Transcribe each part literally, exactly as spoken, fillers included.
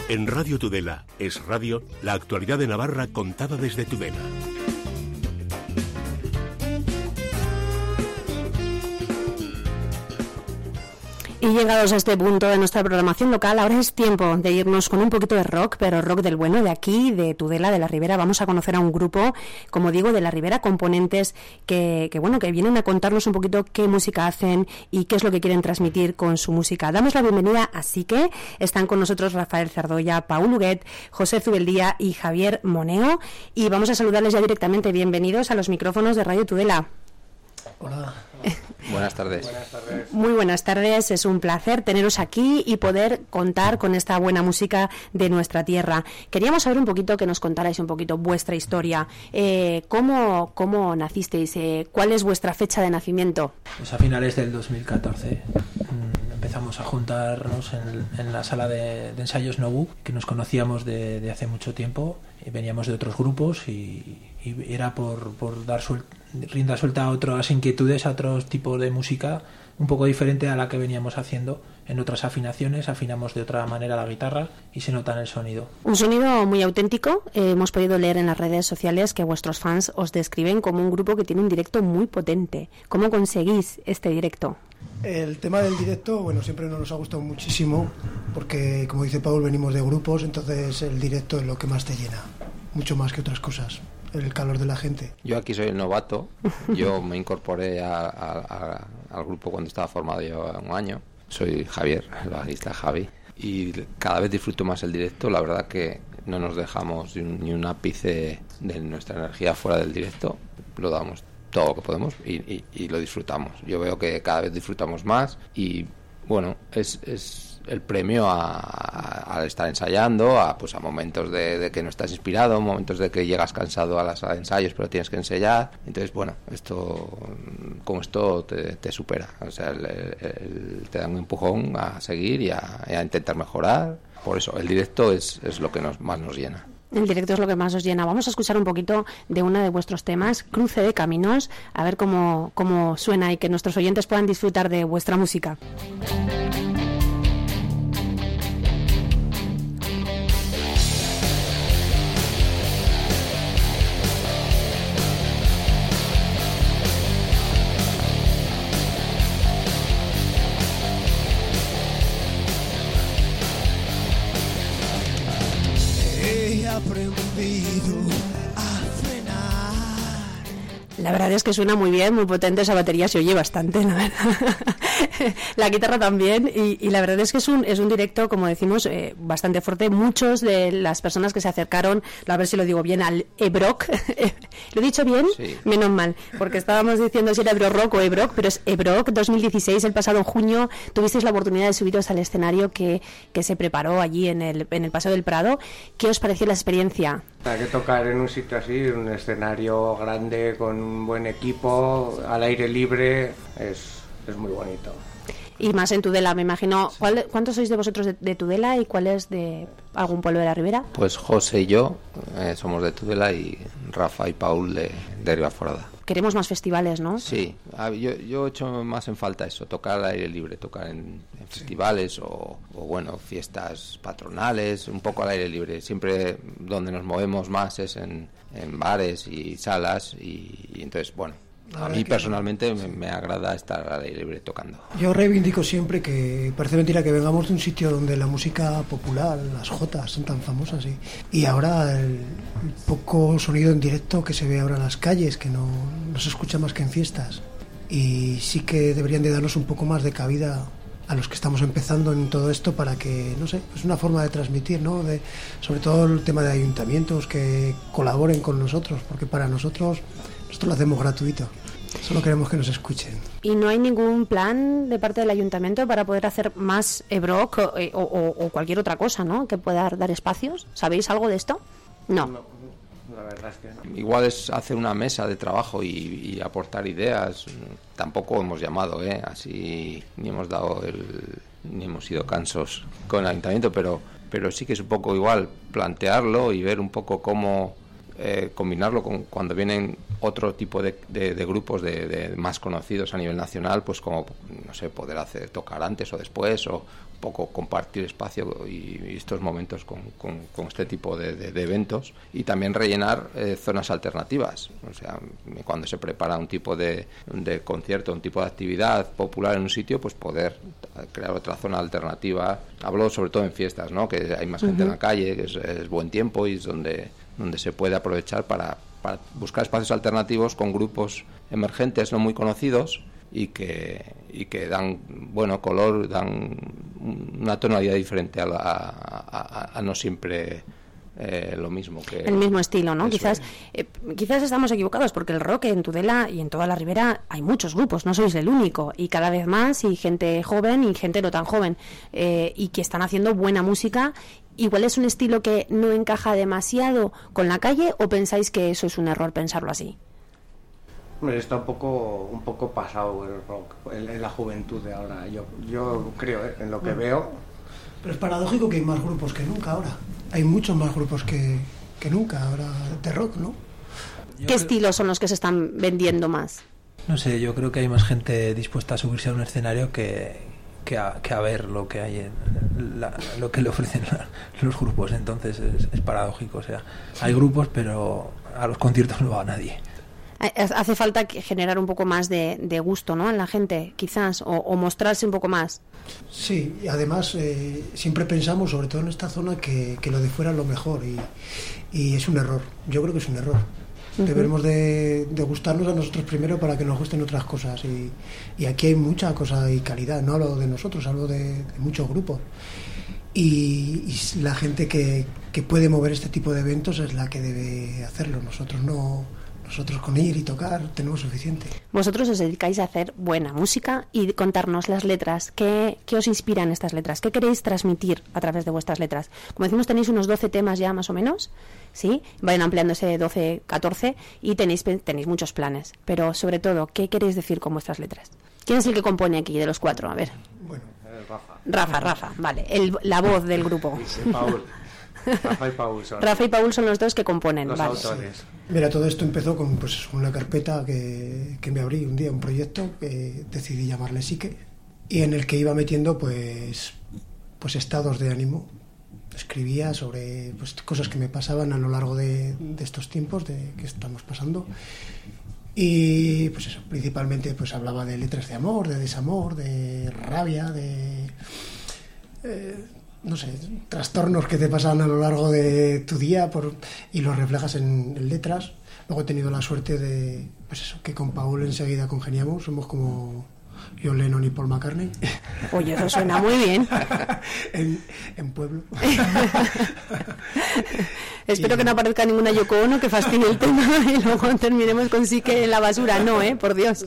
En Radio Tudela es radio, la actualidad de Navarra contada desde Tudela. Y llegados a este punto de nuestra programación local, ahora es tiempo de irnos con un poquito de rock, pero rock del bueno, de aquí, de Tudela, de la Ribera. Vamos a conocer a un grupo, como digo, de la Ribera, componentes que, que bueno, que vienen a contarnos un poquito qué música hacen y qué es lo que quieren transmitir con su música. Damos la bienvenida, así que están con nosotros Rafael Zardoya, Paul Huguet, José Zubeldía y Javier Moneo, y vamos a saludarles ya directamente. Bienvenidos a los micrófonos de Radio Tudela. Hola. Buenas tardes. Buenas tardes. Muy buenas tardes, es un placer teneros aquí y poder contar con esta buena música de nuestra tierra. Queríamos saber un poquito, que nos contarais un poquito vuestra historia. Eh, ¿cómo, ¿Cómo nacisteis? Eh, ¿Cuál es vuestra fecha de nacimiento? Pues a finales del dos mil catorce mmm, empezamos a juntarnos en, en la sala de, de ensayos Nobu, que nos conocíamos de, de hace mucho tiempo, y veníamos de otros grupos y, y era por, por dar suel, rienda suelta a otras inquietudes, a otros tipos de música un poco diferente a la que veníamos haciendo en otras afinaciones. Afinamos de otra manera la guitarra y se nota en el sonido. Un sonido muy auténtico. Eh, hemos podido leer en las redes sociales que vuestros fans os describen como un grupo que tiene un directo muy potente. ¿Cómo conseguís este directo? El tema del directo, bueno, siempre nos ha gustado muchísimo porque, como dice Paul, venimos de grupos, entonces el directo es lo que más te llena, mucho más que otras cosas, el calor de la gente. Yo aquí soy el novato, yo me incorporé a, a, a, al grupo cuando estaba formado yo un año. Soy Javier, el bajista Javi, y cada vez disfruto más el directo. La verdad que no nos dejamos ni un ápice de nuestra energía fuera del directo, lo damos todo lo que podemos y, y, y lo disfrutamos. Yo veo que cada vez disfrutamos más y bueno, es, es el premio a, a, a estar ensayando, a, pues a momentos de, de que no estás inspirado, momentos de que llegas cansado a la sala de ensayos pero tienes que ensayar. Entonces bueno, esto como esto te, te supera, o sea, el, el, el, te da un empujón a seguir y a, y a intentar mejorar. Por eso el directo es, es lo que nos, más nos llena. El directo es lo que más os llena. Vamos a escuchar un poquito de uno de vuestros temas, Cruce de Caminos, a ver cómo, cómo suena y que nuestros oyentes puedan disfrutar de vuestra música. La verdad es que suena muy bien, muy potente, esa batería se oye bastante, la verdad. La guitarra también, y, y la verdad es que es un, es un directo, como decimos, eh, bastante fuerte. Muchos de las personas que se acercaron, a ver si lo digo bien, al Ebrock, ¿lo he dicho bien? Sí. Menos mal, porque estábamos diciendo si era Ebro Rock o Ebrock, pero es Ebrock dos mil dieciséis, el pasado junio, tuvisteis la oportunidad de subiros al escenario que, que se preparó allí en el, en el Paseo del Prado. ¿Qué os pareció la experiencia? Hay que tocar en un sitio así, un escenario grande, con un buen equipo, al aire libre, es, es muy bonito. Y más en Tudela, me imagino. ¿Cuál, ¿Cuántos sois de vosotros de, de Tudela y cuál es de algún pueblo de la Ribera? Pues José y yo eh, somos de Tudela y Rafa y Paul de, de Ribaforada. Queremos más festivales, ¿no? Sí, yo, yo echo más en falta eso, tocar al aire libre, tocar en, en festivales o, o, bueno, fiestas patronales, un poco al aire libre. Siempre donde nos movemos más es en, en bares y salas y, y entonces, bueno, a mí personalmente me, me agrada estar al aire libre tocando. Yo reivindico siempre que parece mentira que vengamos de un sitio donde la música popular, las jotas, son tan famosas y, y ahora el poco sonido en directo que se ve ahora en las calles, que no, no se escucha más que en fiestas. Y sí que deberían de darnos un poco más de cabida a los que estamos empezando en todo esto para que, no sé, es una forma de transmitir, ¿no? De, sobre todo el tema de ayuntamientos que colaboren con nosotros, porque para nosotros, nosotros lo hacemos gratuito. Solo queremos que nos escuchen. ¿Y no hay ningún plan de parte del ayuntamiento para poder hacer más Ebrock o, o, o cualquier otra cosa, ¿no? Que pueda dar espacios? ¿Sabéis algo de esto? No. no la verdad es que no. Igual es hacer una mesa de trabajo y, y aportar ideas. Tampoco hemos llamado, ¿eh? Así ni hemos dado el, ni hemos sido cansos con el ayuntamiento, pero, pero sí que es un poco igual plantearlo y ver un poco cómo eh, combinarlo con cuando vienen otro tipo de, de, de grupos de, de más conocidos a nivel nacional, pues como, no sé, poder hacer tocar antes o después, o un poco compartir espacio y, y estos momentos con, con, con este tipo de, de, de eventos, y también rellenar eh, zonas alternativas. O sea, cuando se prepara un tipo de, de concierto, un tipo de actividad popular en un sitio, pues poder crear otra zona alternativa. Hablo sobre todo en fiestas, ¿no? Que hay más gente uh-huh. en la calle, que es, es buen tiempo y es donde, donde se puede aprovechar para para buscar espacios alternativos con grupos emergentes no muy conocidos y que y que dan bueno color, dan una tonalidad diferente a, la, a, a, a no siempre eh, lo mismo que el mismo estilo, ¿no? Eso. Quizás eh, quizás estamos equivocados, porque el rock en Tudela y en toda la Ribera hay muchos grupos, no sois el único, y cada vez más, y gente joven y gente no tan joven, eh, y que están haciendo buena música. ¿Igual es un estilo que no encaja demasiado con la calle, o pensáis que eso es un error pensarlo así? Hombre, está un poco un poco pasado el rock en, en la juventud de ahora. Yo yo creo, ¿eh? En lo que veo. Pero es paradójico que hay más grupos que nunca ahora. Hay muchos más grupos que, que nunca ahora de rock, ¿no? ¿Qué creo... estilos son los que se están vendiendo más? No sé, yo creo que hay más gente dispuesta a subirse a un escenario que... Que a, que a ver lo que hay en la, lo que le ofrecen la, los grupos. Entonces es, es paradójico, o sea, hay grupos pero a los conciertos no va nadie. Hace falta generar un poco más de, de gusto, ¿no?, en la gente, quizás, o, o mostrarse un poco más. Sí, y además eh, siempre pensamos, sobre todo en esta zona, que, que lo de fuera es lo mejor, y, y es un error. Yo creo que es un error. Uh-huh. Debemos de, de gustarnos a nosotros primero para que nos gusten otras cosas, y, y aquí hay mucha cosa y calidad. No hablo de nosotros, hablo de, de muchos grupos, y, y la gente que, que puede mover este tipo de eventos es la que debe hacerlo. Nosotros no, nosotros con ir y tocar tenemos suficiente. Vosotros os dedicáis a hacer buena música y contarnos las letras. ¿Qué, qué os inspiran estas letras? ¿Qué queréis transmitir a través de vuestras letras? Como decimos, tenéis unos doce temas ya más o menos, ¿sí? Van ampliándose de doce, catorce, y tenéis, tenéis muchos planes. Pero sobre todo, ¿qué queréis decir con vuestras letras? ¿Quién es el que compone aquí de los cuatro? A ver. Bueno, Rafa. Rafa, Rafa, vale. El, la voz del grupo. Sí, Paul. Rafa y Paul son, Rafa y Paul son los dos que componen. los vale. autores. Sí. Mira, todo esto empezó con pues una carpeta que, que me abrí un día, un proyecto que decidí llamarle Psique, y en el que iba metiendo pues pues estados de ánimo. Escribía sobre pues cosas que me pasaban a lo largo de, de estos tiempos de que estamos pasando, y pues eso, principalmente pues hablaba de letras de amor, de desamor, de rabia, de eh, no sé, trastornos que te pasan a lo largo de tu día por, y los reflejas en, en letras. Luego he tenido la suerte de, pues eso, que con Paul enseguida congeniamos, somos como John Lennon y Paul McCartney. Oye, eso suena muy bien. en, en pueblo. Espero y... que no aparezca ninguna Yoko Ono que fastidie el tema y luego terminemos con Psique en la basura. No, ¿eh? Por Dios.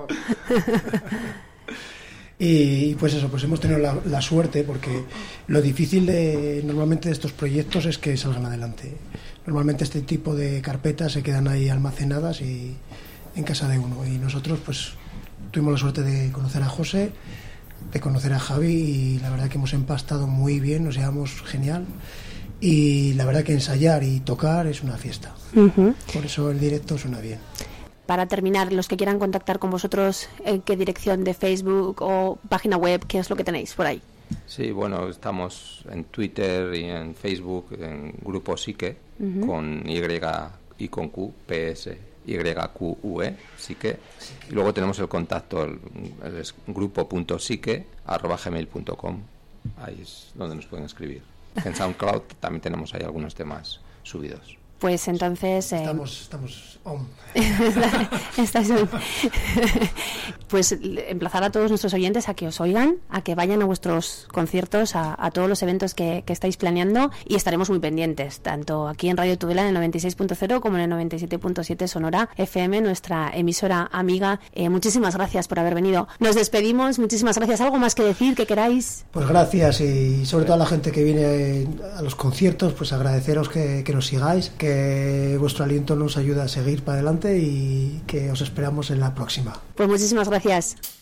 Y pues eso, pues hemos tenido la, la suerte, porque lo difícil de normalmente de estos proyectos es que salgan adelante. Normalmente este tipo de carpetas se quedan ahí almacenadas y en casa de uno, y nosotros pues tuvimos la suerte de conocer a José, de conocer a Javi, y la verdad que hemos empastado muy bien, nos llevamos genial, y la verdad que ensayar y tocar es una fiesta. Uh-huh. Por eso el directo suena bien. Para terminar, los que quieran contactar con vosotros, ¿en qué dirección de Facebook o página web? ¿Qué es lo que tenéis por ahí? Sí, bueno, estamos en Twitter y en Facebook, en Grupo Psique, uh-huh. con Y y con Q, P S, Y Q U E, Psique. Y luego tenemos el contacto, el, el grupo punto psique arroba gmail punto com. Ahí es donde nos pueden escribir. En SoundCloud también tenemos ahí algunos temas subidos. Pues entonces... Eh... Estamos, estamos on. Estás on. Pues emplazar a todos nuestros oyentes a que os oigan, a que vayan a vuestros conciertos, a, a todos los eventos que, que estáis planeando, y estaremos muy pendientes, tanto aquí en Radio Tudela en el noventa y seis punto cero como en el noventa y siete punto siete Sonora F M, nuestra emisora amiga. Eh, muchísimas gracias por haber venido. Nos despedimos, muchísimas gracias. ¿Algo más que decir, que queráis? Pues gracias, y sobre todo a la gente que viene a los conciertos, pues agradeceros que, que nos sigáis, que que vuestro aliento nos ayuda a seguir para adelante, y que os esperamos en la próxima. Pues muchísimas gracias.